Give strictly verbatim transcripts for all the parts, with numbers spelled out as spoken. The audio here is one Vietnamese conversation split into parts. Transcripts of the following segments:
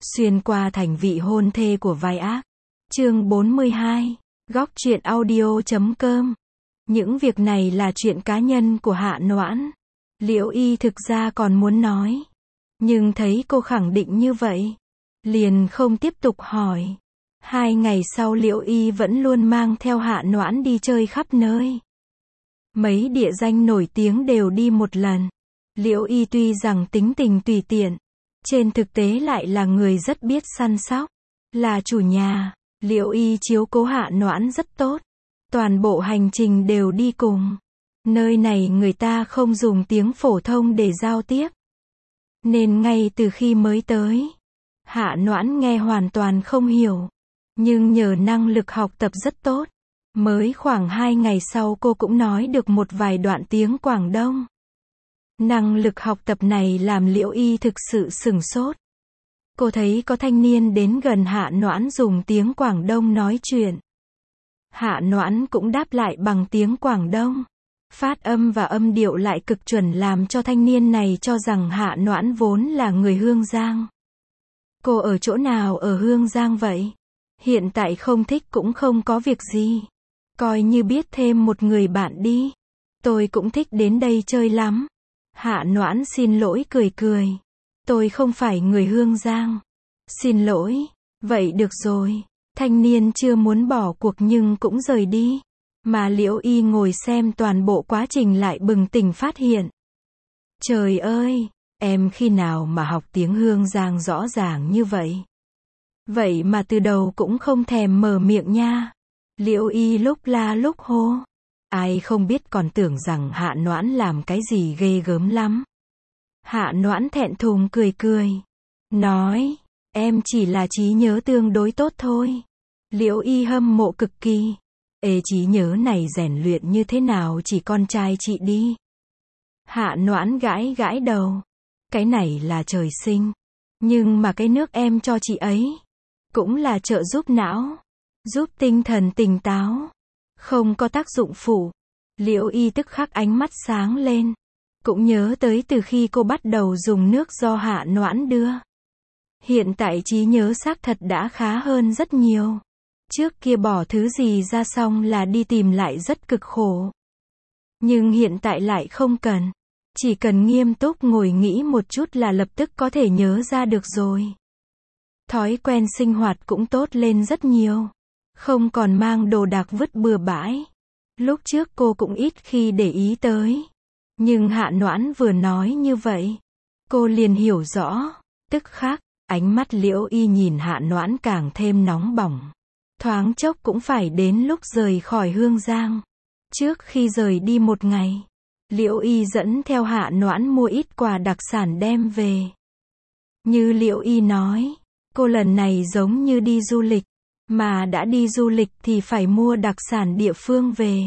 Xuyên qua thành vị hôn thê của vai ác. Chương bốn mươi hai. Góc truyện audio chấm com. Những việc này là chuyện cá nhân của Hạ Noãn. Liễu Y thực ra còn muốn nói, nhưng thấy cô khẳng định như vậy, liền không tiếp tục hỏi. Hai ngày sau Liễu Y vẫn luôn mang theo Hạ Noãn đi chơi khắp nơi. Mấy địa danh nổi tiếng đều đi một lần. Liễu Y tuy rằng tính tình tùy tiện, trên thực tế lại là người rất biết săn sóc. Là chủ nhà, Liễu Y chiếu cố Hạ Noãn rất tốt. Toàn bộ hành trình đều đi cùng. Nơi này người ta không dùng tiếng phổ thông để giao tiếp, nên ngay từ khi mới tới, Hạ Noãn nghe hoàn toàn không hiểu. Nhưng nhờ năng lực học tập rất tốt, mới khoảng hai ngày sau cô cũng nói được một vài đoạn tiếng Quảng Đông. Năng lực học tập này làm Liễu Y thực sự sửng sốt. Cô thấy có thanh niên đến gần Hạ Noãn dùng tiếng Quảng Đông nói chuyện. Hạ Noãn cũng đáp lại bằng tiếng Quảng Đông. Phát âm và âm điệu lại cực chuẩn làm cho thanh niên này cho rằng Hạ Noãn vốn là người Hương Giang. Cô ở chỗ nào ở Hương Giang vậy? Hiện tại không thích cũng không có việc gì. Coi như biết thêm một người bạn đi. Tôi cũng thích đến đây chơi lắm. Hạ Noãn xin lỗi cười cười. Tôi không phải người Hương Giang. Xin lỗi. Vậy được rồi. Thanh niên chưa muốn bỏ cuộc nhưng cũng rời đi. Mà Liễu Y ngồi xem toàn bộ quá trình lại bừng tỉnh phát hiện. Trời ơi, em khi nào mà học tiếng Hương Giang rõ ràng như vậy? Vậy mà từ đầu cũng không thèm mở miệng nha. Liễu Y lúc la lúc hô. Ai không biết còn tưởng rằng Hạ Noãn làm cái gì ghê gớm lắm. Hạ Noãn thẹn thùng cười cười. Nói, em chỉ là trí nhớ tương đối tốt thôi. Liễu Y hâm mộ cực kỳ. Ê, trí nhớ này rèn luyện như thế nào chỉ con trai chị đi. Hạ Noãn gãi gãi đầu. Cái này là trời sinh. Nhưng mà cái nước em cho chị ấy cũng là trợ giúp não, giúp tinh thần tỉnh táo, không có tác dụng phụ. Liễu Y tức khắc ánh mắt sáng lên. Cũng nhớ tới từ khi cô bắt đầu dùng nước do Hạ Noãn đưa. Hiện tại trí nhớ xác thật đã khá hơn rất nhiều. Trước kia bỏ thứ gì ra xong là đi tìm lại rất cực khổ. Nhưng hiện tại lại không cần. Chỉ cần nghiêm túc ngồi nghĩ một chút là lập tức có thể nhớ ra được rồi. Thói quen sinh hoạt cũng tốt lên rất nhiều. Không còn mang đồ đạc vứt bừa bãi. Lúc trước cô cũng ít khi để ý tới. Nhưng Hạ Noãn vừa nói như vậy, cô liền hiểu rõ. Tức khắc, ánh mắt Liễu Y nhìn Hạ Noãn càng thêm nóng bỏng. Thoáng chốc cũng phải đến lúc rời khỏi Hương Giang. Trước khi rời đi một ngày, Liễu Y dẫn theo Hạ Noãn mua ít quà đặc sản đem về. Như Liễu Y nói, cô lần này giống như đi du lịch, mà đã đi du lịch thì phải mua đặc sản địa phương về.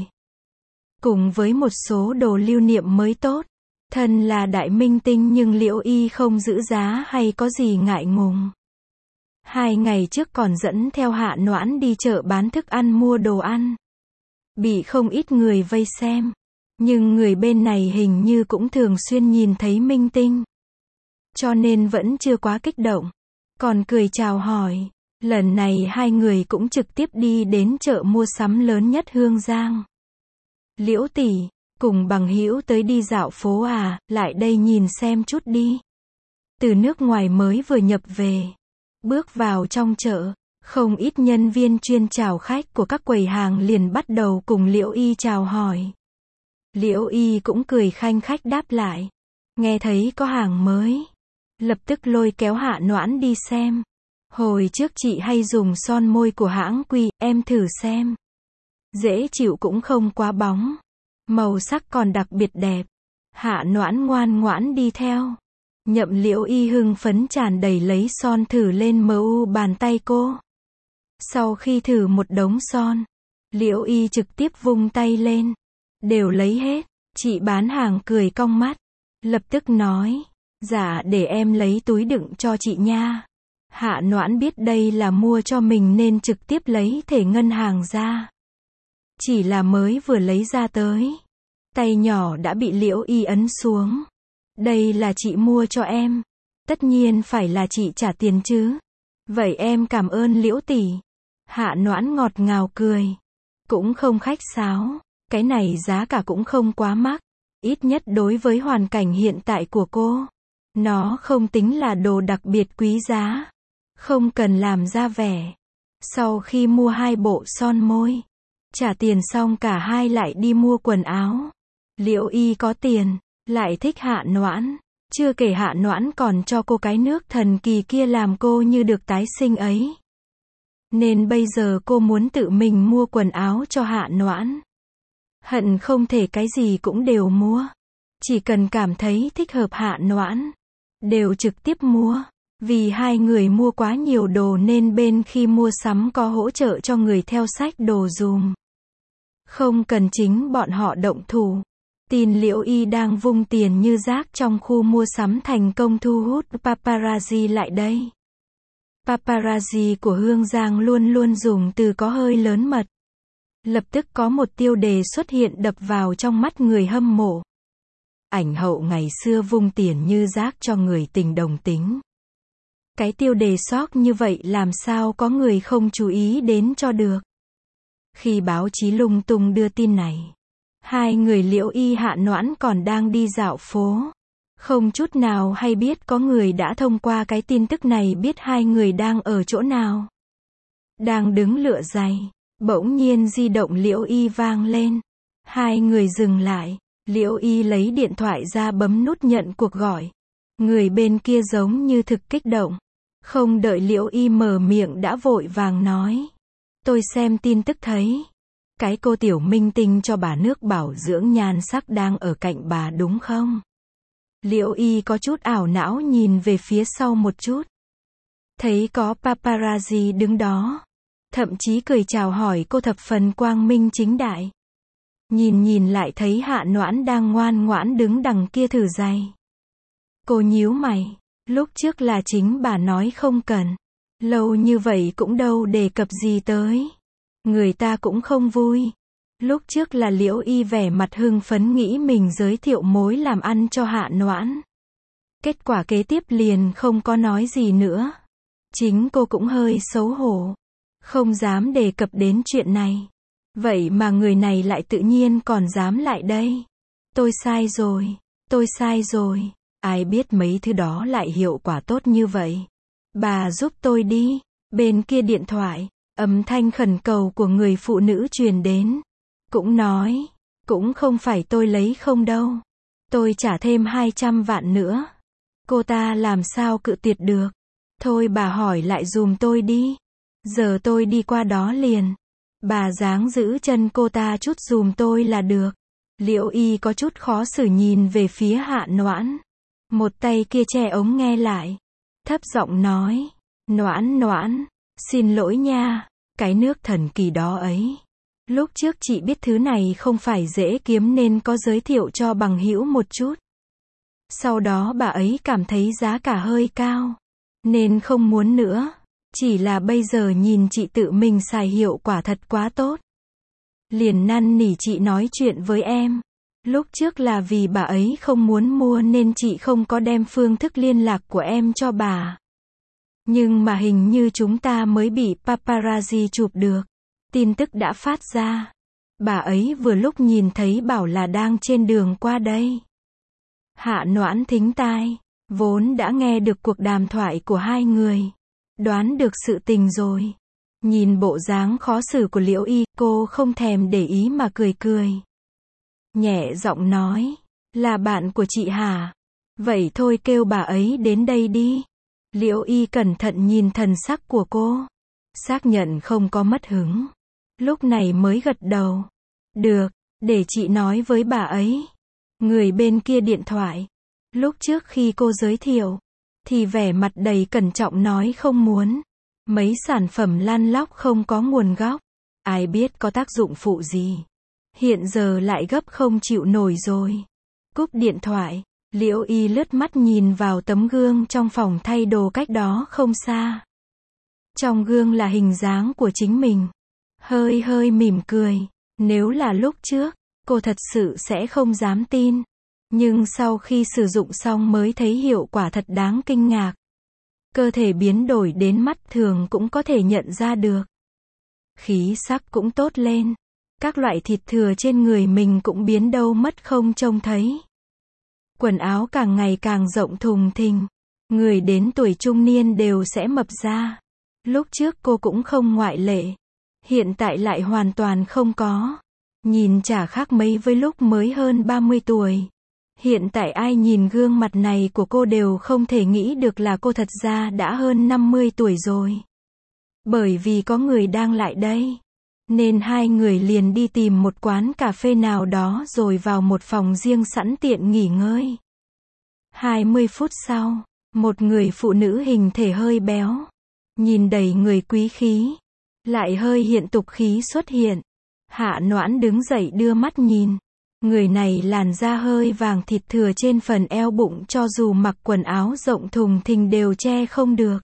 Cùng với một số đồ lưu niệm mới tốt. Thân là đại minh tinh nhưng Liễu Y không giữ giá hay có gì ngại ngùng. Hai ngày trước còn dẫn theo Hạ Noãn đi chợ bán thức ăn mua đồ ăn. Bị không ít người vây xem. Nhưng người bên này hình như cũng thường xuyên nhìn thấy minh tinh. Cho nên vẫn chưa quá kích động. Còn cười chào hỏi. Lần này hai người cũng trực tiếp đi đến chợ mua sắm lớn nhất Hương Giang. Liễu tỷ, cùng bằng hữu tới đi dạo phố à, lại đây nhìn xem chút đi. Từ nước ngoài mới vừa nhập về. Bước vào trong chợ, không ít nhân viên chuyên chào khách của các quầy hàng liền bắt đầu cùng Liễu Y chào hỏi. Liễu Y cũng cười khanh khách đáp lại. Nghe thấy có hàng mới, lập tức lôi kéo Hạ Noãn đi xem. Hồi trước chị hay dùng son môi của hãng Quy, em thử xem. Dễ chịu cũng không quá bóng. Màu sắc còn đặc biệt đẹp. Hạ Noãn ngoan ngoãn đi theo. Nhậm Liễu Y hưng phấn tràn đầy lấy son thử lên mu bàn tay cô. Sau khi thử một đống son, Liễu Y trực tiếp vung tay lên. Đều lấy hết. Chị bán hàng cười cong mắt. Lập tức nói. Dạ để em lấy túi đựng cho chị nha. Hạ Noãn biết đây là mua cho mình nên trực tiếp lấy thẻ ngân hàng ra. Chỉ là mới vừa lấy ra tới, tay nhỏ đã bị Liễu Y ấn xuống. Đây là chị mua cho em. Tất nhiên phải là chị trả tiền chứ. Vậy em cảm ơn Liễu tỷ. Hạ Noãn ngọt ngào cười. Cũng không khách sáo. Cái này giá cả cũng không quá mắc. Ít nhất đối với hoàn cảnh hiện tại của cô. Nó không tính là đồ đặc biệt quý giá. Không cần làm ra vẻ. Sau khi mua hai bộ son môi, trả tiền xong cả hai lại đi mua quần áo. Liễu Y có tiền, lại thích Hạ Noãn. Chưa kể Hạ Noãn còn cho cô cái nước thần kỳ kia làm cô như được tái sinh ấy. Nên bây giờ cô muốn tự mình mua quần áo cho Hạ Noãn. Hận không thể cái gì cũng đều mua. Chỉ cần cảm thấy thích hợp Hạ Noãn, đều trực tiếp mua. Vì hai người mua quá nhiều đồ nên bên khi mua sắm có hỗ trợ cho người theo sách đồ dùm. Không cần chính bọn họ động thủ. Tin Liễu Y đang vung tiền như rác trong khu mua sắm thành công thu hút paparazzi lại đây. Paparazzi của Hương Giang luôn luôn dùng từ có hơi lớn mật. Lập tức có một tiêu đề xuất hiện đập vào trong mắt người hâm mộ. Ảnh hậu ngày xưa vung tiền như rác cho người tình đồng tính. Cái tiêu đề sóc như vậy làm sao có người không chú ý đến cho được. Khi báo chí lung tung đưa tin này, hai người Liễu Y Hạ Noãn còn đang đi dạo phố. Không chút nào hay biết có người đã thông qua cái tin tức này biết hai người đang ở chỗ nào. Đang đứng lựa giày, bỗng nhiên di động Liễu Y vang lên. Hai người dừng lại, Liễu Y lấy điện thoại ra bấm nút nhận cuộc gọi. Người bên kia giống như thực kích động. Không đợi Liễu Y mở miệng đã vội vàng nói. Tôi xem tin tức thấy. Cái cô tiểu minh tinh cho bà nước bảo dưỡng nhan sắc đang ở cạnh bà đúng không? Liễu Y có chút ảo não nhìn về phía sau một chút. Thấy có paparazzi đứng đó. Thậm chí cười chào hỏi cô thập phần quang minh chính đại. Nhìn nhìn lại thấy Hạ Noãn đang ngoan ngoãn đứng đằng kia thử giày. Cô nhíu mày. Lúc trước là chính bà nói không cần. Lâu như vậy cũng đâu đề cập gì tới. Người ta cũng không vui. Lúc trước là Liễu Y vẻ mặt hưng phấn nghĩ mình giới thiệu mối làm ăn cho Hạ Noãn. Kết quả kế tiếp liền không có nói gì nữa. Chính cô cũng hơi xấu hổ. Không dám đề cập đến chuyện này. Vậy mà người này lại tự nhiên còn dám lại đây. Tôi sai rồi. Tôi sai rồi. Ai biết mấy thứ đó lại hiệu quả tốt như vậy. Bà giúp tôi đi. Bên kia điện thoại, âm thanh khẩn cầu của người phụ nữ truyền đến. Cũng nói, cũng không phải tôi lấy không đâu. Tôi trả thêm hai trăm vạn nữa. Cô ta làm sao cự tuyệt được. Thôi bà hỏi lại dùm tôi đi. Giờ tôi đi qua đó liền. Bà dáng giữ chân cô ta chút dùm tôi là được. Liễu Y có chút khó xử nhìn về phía Hạ Noãn. Một tay kia che ống nghe lại. Thấp giọng nói. Noãn Noãn, xin lỗi nha. Cái nước thần kỳ đó ấy. Lúc trước chị biết thứ này không phải dễ kiếm nên có giới thiệu cho bằng hữu một chút. Sau đó bà ấy cảm thấy giá cả hơi cao. Nên không muốn nữa. Chỉ là bây giờ nhìn chị tự mình xài hiệu quả thật quá tốt. Liền năn nỉ chị nói chuyện với em. Lúc trước là vì bà ấy không muốn mua nên chị không có đem phương thức liên lạc của em cho bà. Nhưng mà hình như chúng ta mới bị paparazzi chụp được. Tin tức đã phát ra. Bà ấy vừa lúc nhìn thấy bảo là đang trên đường qua đây. Hạ Noãn thính tai. Vốn đã nghe được cuộc đàm thoại của hai người. Đoán được sự tình rồi. Nhìn bộ dáng khó xử của Liễu Y, cô không thèm để ý mà cười cười. Nhẹ giọng nói, là bạn của chị hả? Vậy thôi kêu bà ấy đến đây đi. Liễu Y cẩn thận nhìn thần sắc của cô. Xác nhận không có mất hứng. Lúc này mới gật đầu. Được, để chị nói với bà ấy. Người bên kia điện thoại. Lúc trước khi cô giới thiệu, thì vẻ mặt đầy cẩn trọng nói không muốn. Mấy sản phẩm lăn lóc không có nguồn gốc. Ai biết có tác dụng phụ gì. Hiện giờ lại gấp không chịu nổi rồi. Cúp điện thoại, Liễu Y lướt mắt nhìn vào tấm gương trong phòng thay đồ cách đó không xa. Trong gương là hình dáng của chính mình. Hơi hơi mỉm cười. Nếu là lúc trước, cô thật sự sẽ không dám tin. Nhưng sau khi sử dụng xong mới thấy hiệu quả thật đáng kinh ngạc. cơ thể biến đổi đến mắt thường cũng có thể nhận ra được. Khí sắc cũng tốt lên. Các loại thịt thừa trên người mình cũng biến đâu mất không trông thấy. Quần áo càng ngày càng rộng thùng thình. Người đến tuổi trung niên đều sẽ mập ra. Lúc trước cô cũng không ngoại lệ. Hiện tại lại hoàn toàn không có. Nhìn chả khác mấy với lúc mới hơn ba mươi tuổi. Hiện tại ai nhìn gương mặt này của cô đều không thể nghĩ được là cô thật ra đã hơn năm mươi tuổi rồi. Bởi vì có người đang lại đây. Nên hai người liền đi tìm một quán cà phê nào đó rồi vào một phòng riêng sẵn tiện nghỉ ngơi. hai mươi phút sau, một người phụ nữ hình thể hơi béo, nhìn đầy người quý khí, lại hơi hiện tục khí xuất hiện. Hạ Noãn đứng dậy đưa mắt nhìn. Người này làn da hơi vàng, thịt thừa trên phần eo bụng cho dù mặc quần áo rộng thùng thình đều che không được.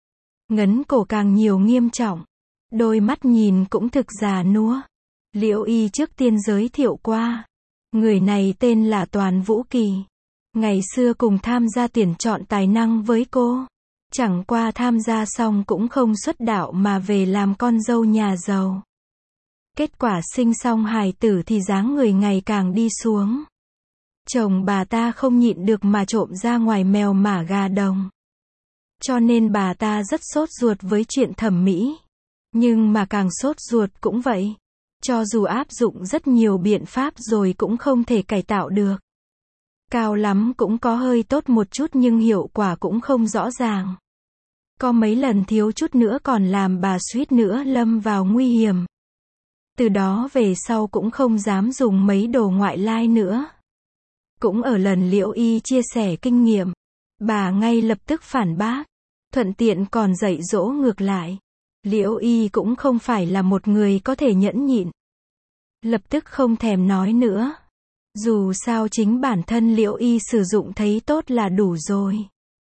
Ngấn cổ càng nhiều nghiêm trọng. Đôi mắt nhìn cũng thực già nua. Liễu Y trước tiên giới thiệu qua. Người này tên là Toàn Vũ Kỳ. Ngày xưa cùng tham gia tuyển chọn tài năng với cô. Chẳng qua tham gia xong cũng không xuất đạo mà về làm con dâu nhà giàu. Kết quả sinh xong hài tử thì dáng người ngày càng đi xuống. Chồng bà ta không nhịn được mà trộm ra ngoài mèo mả gà đồng. Cho nên bà ta rất sốt ruột với chuyện thẩm mỹ. Nhưng mà càng sốt ruột cũng vậy. Cho dù áp dụng rất nhiều biện pháp rồi cũng không thể cải tạo được. Cao lắm cũng có hơi tốt một chút nhưng hiệu quả cũng không rõ ràng. Có mấy lần thiếu chút nữa còn làm bà suýt nữa lâm vào nguy hiểm. Từ đó về sau cũng không dám dùng mấy đồ ngoại lai nữa. Cũng ở lần Liễu Y chia sẻ kinh nghiệm, bà ngay lập tức phản bác, thuận tiện còn dạy dỗ ngược lại. Liễu Y cũng không phải là một người có thể nhẫn nhịn. Lập tức không thèm nói nữa. Dù sao chính bản thân Liễu Y sử dụng thấy tốt là đủ rồi.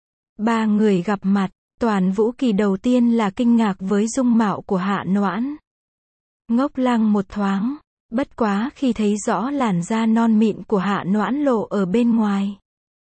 Ba người gặp mặt, Toàn Vũ Kỳ đầu tiên là kinh ngạc với dung mạo của Hạ Noãn. Ngốc lăng một thoáng, bất quá khi thấy rõ làn da non mịn của Hạ Noãn lộ ở bên ngoài.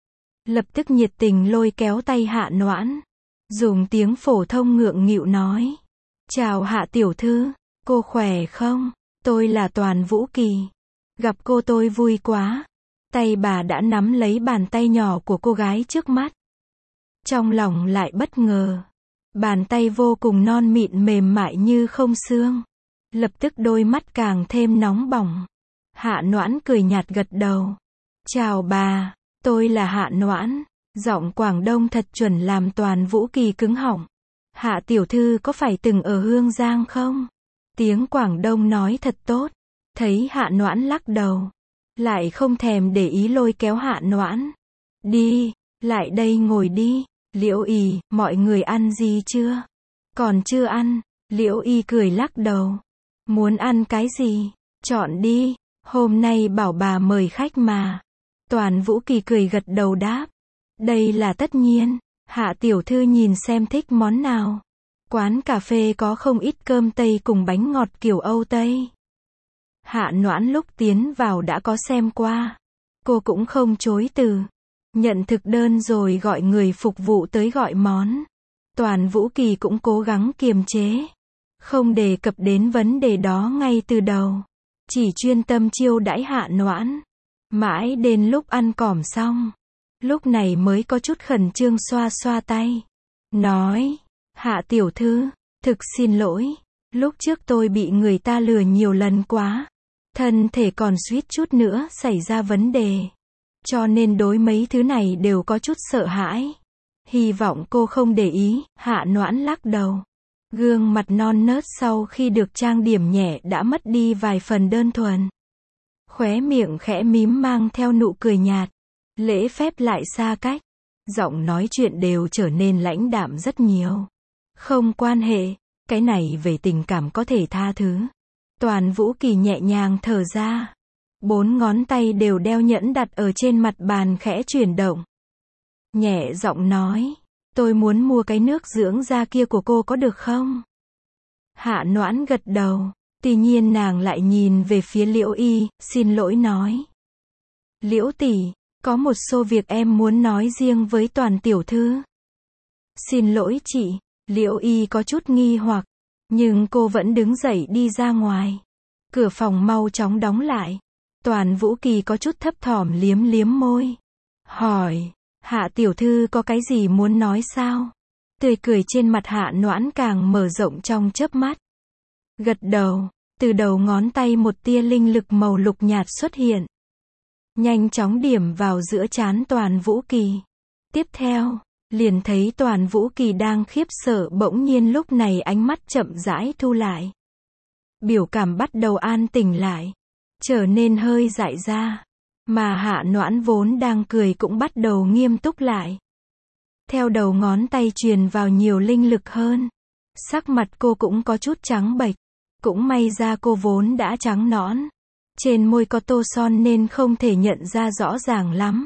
Lập tức nhiệt tình lôi kéo tay Hạ Noãn, dùng tiếng phổ thông ngượng nghịu nói. Chào Hạ tiểu thư, cô khỏe không? Tôi là Toàn Vũ Kỳ. Gặp cô tôi vui quá. Tay bà đã nắm lấy bàn tay nhỏ của cô gái trước mắt. Trong lòng lại bất ngờ. Bàn tay vô cùng non mịn mềm mại như không xương. Lập tức đôi mắt càng thêm nóng bỏng. Hạ Noãn cười nhạt gật đầu. Chào bà, tôi là Hạ Noãn. Giọng Quảng Đông thật chuẩn làm Toàn Vũ Kỳ cứng họng. Hạ tiểu thư có phải từng ở Hương Giang không? Tiếng Quảng Đông nói thật tốt. Thấy Hạ Noãn lắc đầu. Lại không thèm để ý lôi kéo Hạ Noãn. Đi, lại đây ngồi đi. Liễu Y, mọi người ăn gì chưa? Còn chưa ăn. Liễu Y cười lắc đầu. Muốn ăn cái gì? Chọn đi. Hôm nay bảo bà mời khách mà. Toàn Vũ Kỳ cười gật đầu đáp. Đây là tất nhiên. Hạ tiểu thư nhìn xem thích món nào. Quán cà phê có không ít cơm Tây cùng bánh ngọt kiểu Âu Tây. Hạ Noãn lúc tiến vào đã có xem qua. Cô cũng không chối từ. Nhận thực đơn rồi gọi người phục vụ tới gọi món. Toàn Vũ Kỳ cũng cố gắng kiềm chế. Không đề cập đến vấn đề đó ngay từ đầu. Chỉ chuyên tâm chiêu đãi Hạ Noãn. Mãi đến lúc ăn cỏm xong. Lúc này mới có chút khẩn trương xoa xoa tay. Nói, Hạ tiểu thư, thực xin lỗi. Lúc trước tôi bị người ta lừa nhiều lần quá. Thân thể còn suýt chút nữa xảy ra vấn đề. Cho nên đối mấy thứ này đều có chút sợ hãi. Hy vọng cô không để ý. Hạ Noãn lắc đầu. Gương mặt non nớt sau khi được trang điểm nhẹ đã mất đi vài phần đơn thuần. Khóe miệng khẽ mím mang theo nụ cười nhạt. Lễ phép lại xa cách. Giọng nói chuyện đều trở nên lãnh đạm rất nhiều. Không quan hệ. Cái này về tình cảm có thể tha thứ. Toàn Vũ Kỳ nhẹ nhàng thở ra. Bốn ngón tay đều đeo nhẫn đặt ở trên mặt bàn khẽ chuyển động. Nhẹ giọng nói. Tôi muốn mua cái nước dưỡng da kia của cô có được không? Hạ Noãn gật đầu. Tuy nhiên nàng lại nhìn về phía Liễu Y, xin lỗi nói. Liễu tỷ, có một số việc em muốn nói riêng với Toàn tiểu thư. Xin lỗi chị. Liễu Y có chút nghi hoặc, nhưng cô vẫn đứng dậy đi ra ngoài. Cửa phòng mau chóng đóng lại. Toàn Vũ Kỳ có chút thấp thỏm liếm liếm môi. Hỏi, Hạ tiểu thư có cái gì muốn nói sao? Tươi cười trên mặt Hạ Noãn càng mở rộng trong chớp mắt. Gật đầu, từ đầu ngón tay một tia linh lực màu lục nhạt xuất hiện. Nhanh chóng điểm vào giữa trán Toàn Vũ Kỳ. Tiếp theo, liền thấy Toàn Vũ Kỳ đang khiếp sợ, bỗng nhiên lúc này ánh mắt chậm rãi thu lại. Biểu cảm bắt đầu an tĩnh lại, trở nên hơi dại ra. Mà Hạ Noãn vốn đang cười cũng bắt đầu nghiêm túc lại. Theo đầu ngón tay truyền vào nhiều linh lực hơn. Sắc mặt cô cũng có chút trắng bệch. Cũng may ra cô vốn đã trắng nõn. Trên môi có tô son nên không thể nhận ra rõ ràng lắm.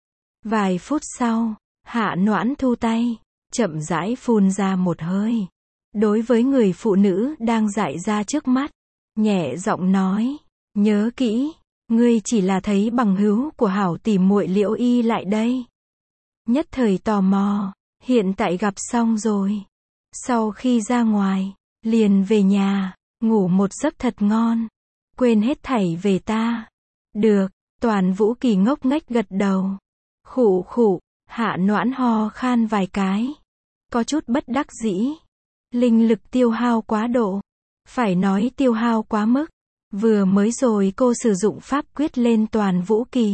Vài phút sau, Hạ Noãn thu tay, chậm rãi phun ra một hơi. Đối với người phụ nữ đang dại ra trước mắt, nhẹ giọng nói, nhớ kỹ, ngươi chỉ là thấy bằng hữu của hảo tỷ muội Liễu Y lại đây. Nhất thời tò mò, hiện tại gặp xong rồi. Sau khi ra ngoài, liền về nhà, ngủ một giấc thật ngon. Quên hết thảy về ta. Được, Toàn Vũ Kỳ ngốc nghếch gật đầu. Khụ khụ, Hạ Noãn ho khan vài cái. Có chút bất đắc dĩ. Linh lực tiêu hao quá độ. Phải nói tiêu hao quá mức. Vừa mới rồi cô sử dụng pháp quyết lên Toàn Vũ Kỳ.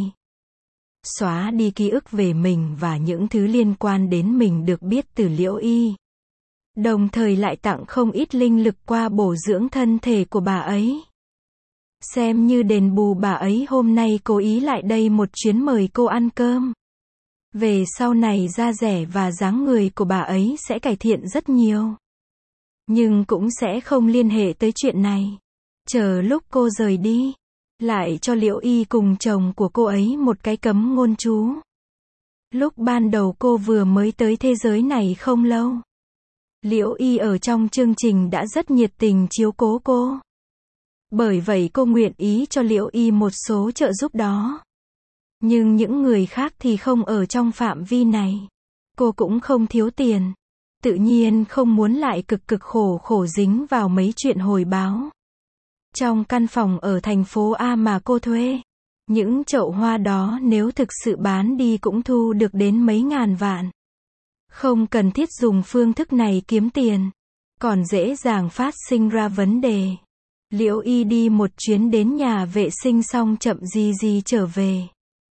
Xóa đi ký ức về mình và những thứ liên quan đến mình được biết từ Liễu Y. Đồng thời lại tặng không ít linh lực qua bổ dưỡng thân thể của bà ấy. Xem như đền bù bà ấy hôm nay cố ý lại đây một chuyến mời cô ăn cơm. Về sau này da dẻ và dáng người của bà ấy sẽ cải thiện rất nhiều. Nhưng cũng sẽ không liên hệ tới chuyện này. Chờ lúc cô rời đi, lại cho Liễu Y cùng chồng của cô ấy một cái cấm ngôn chú. Lúc ban đầu cô vừa mới tới thế giới này không lâu. Liễu Y ở trong chương trình đã rất nhiệt tình chiếu cố cô. Bởi vậy cô nguyện ý cho Liễu Y một số trợ giúp đó. Nhưng những người khác thì không ở trong phạm vi này. Cô cũng không thiếu tiền. Tự nhiên không muốn lại cực cực khổ khổ dính vào mấy chuyện hồi báo. Trong căn phòng ở thành phố A mà cô thuê, những chậu hoa đó nếu thực sự bán đi cũng thu được đến mấy ngàn vạn. Không cần thiết dùng phương thức này kiếm tiền, còn dễ dàng phát sinh ra vấn đề. Liễu Y đi một chuyến đến nhà vệ sinh xong chậm gì gì trở về.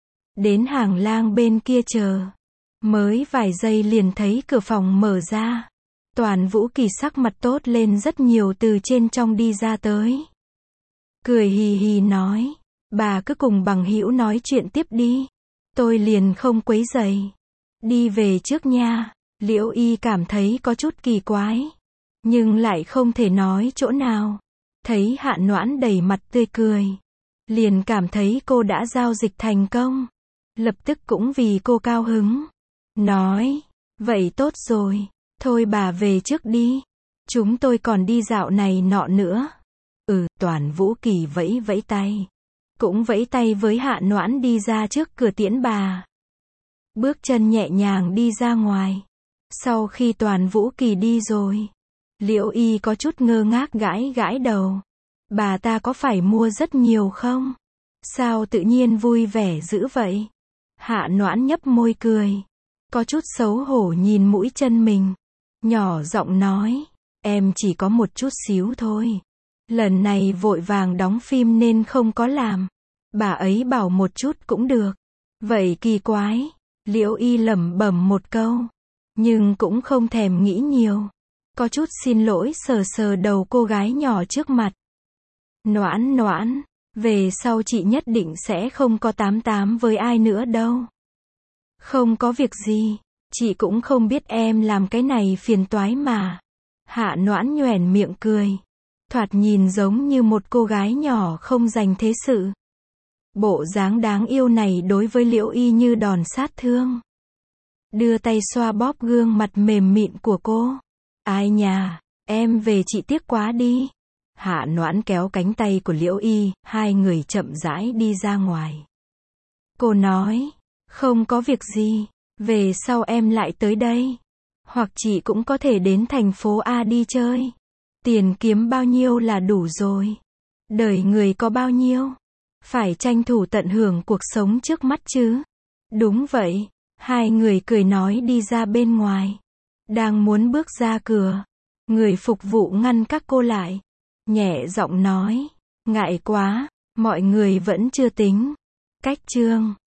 Đến hàng lang bên kia chờ. Mới vài giây liền thấy cửa phòng mở ra. Toàn Vũ Kỳ sắc mặt tốt lên rất nhiều từ trên trong đi ra tới. Cười hì hì nói, bà cứ cùng bằng hữu nói chuyện tiếp đi. Tôi liền không quấy rầy. Đi về trước nha. Liễu Y cảm thấy có chút kỳ quái. Nhưng lại không thể nói chỗ nào. Thấy Hạ Noãn đầy mặt tươi cười. Liền cảm thấy cô đã giao dịch thành công. Lập tức cũng vì cô cao hứng. Nói, vậy tốt rồi. Thôi bà về trước đi. Chúng tôi còn đi dạo này nọ nữa. Ừ, Toàn Vũ Kỳ vẫy vẫy tay. Cũng vẫy tay với Hạ Noãn đi ra trước cửa tiễn bà. Bước chân nhẹ nhàng đi ra ngoài. Sau khi Toàn Vũ Kỳ đi rồi, Liễu Y có chút ngơ ngác gãi gãi đầu. Bà ta có phải mua rất nhiều không? Sao tự nhiên vui vẻ dữ vậy? Hạ Noãn nhấp môi cười. Có chút xấu hổ nhìn mũi chân mình. Nhỏ giọng nói, em chỉ có một chút xíu thôi. Lần này vội vàng đóng phim nên không có làm. Bà ấy bảo một chút cũng được. Vậy kỳ quái. Liễu Y lẩm bẩm một câu. Nhưng cũng không thèm nghĩ nhiều. Có chút xin lỗi sờ sờ đầu cô gái nhỏ trước mặt. Noãn Noãn, về sau chị nhất định sẽ không có tám tám với ai nữa đâu. Không có việc gì, chị cũng không biết em làm cái này phiền toái mà. Hạ Noãn nhoẻn miệng cười. Thoạt nhìn giống như một cô gái nhỏ không dành thế sự. Bộ dáng đáng yêu này đối với Liễu Y như đòn sát thương. Đưa tay xoa bóp gương mặt mềm mịn của cô. Ai nhà, em về chị tiếc quá đi. Hạ Noãn kéo cánh tay của Liễu Y, hai người chậm rãi đi ra ngoài. Cô nói, không có việc gì, về sau em lại tới đây. Hoặc chị cũng có thể đến thành phố A đi chơi. Tiền kiếm bao nhiêu là đủ rồi. Đời người có bao nhiêu? Phải tranh thủ tận hưởng cuộc sống trước mắt chứ. Đúng vậy. Hai người cười nói đi ra bên ngoài. Đang muốn bước ra cửa. Người phục vụ ngăn các cô lại. Nhẹ giọng nói. Ngại quá. Mọi người vẫn chưa tính. Cách chương.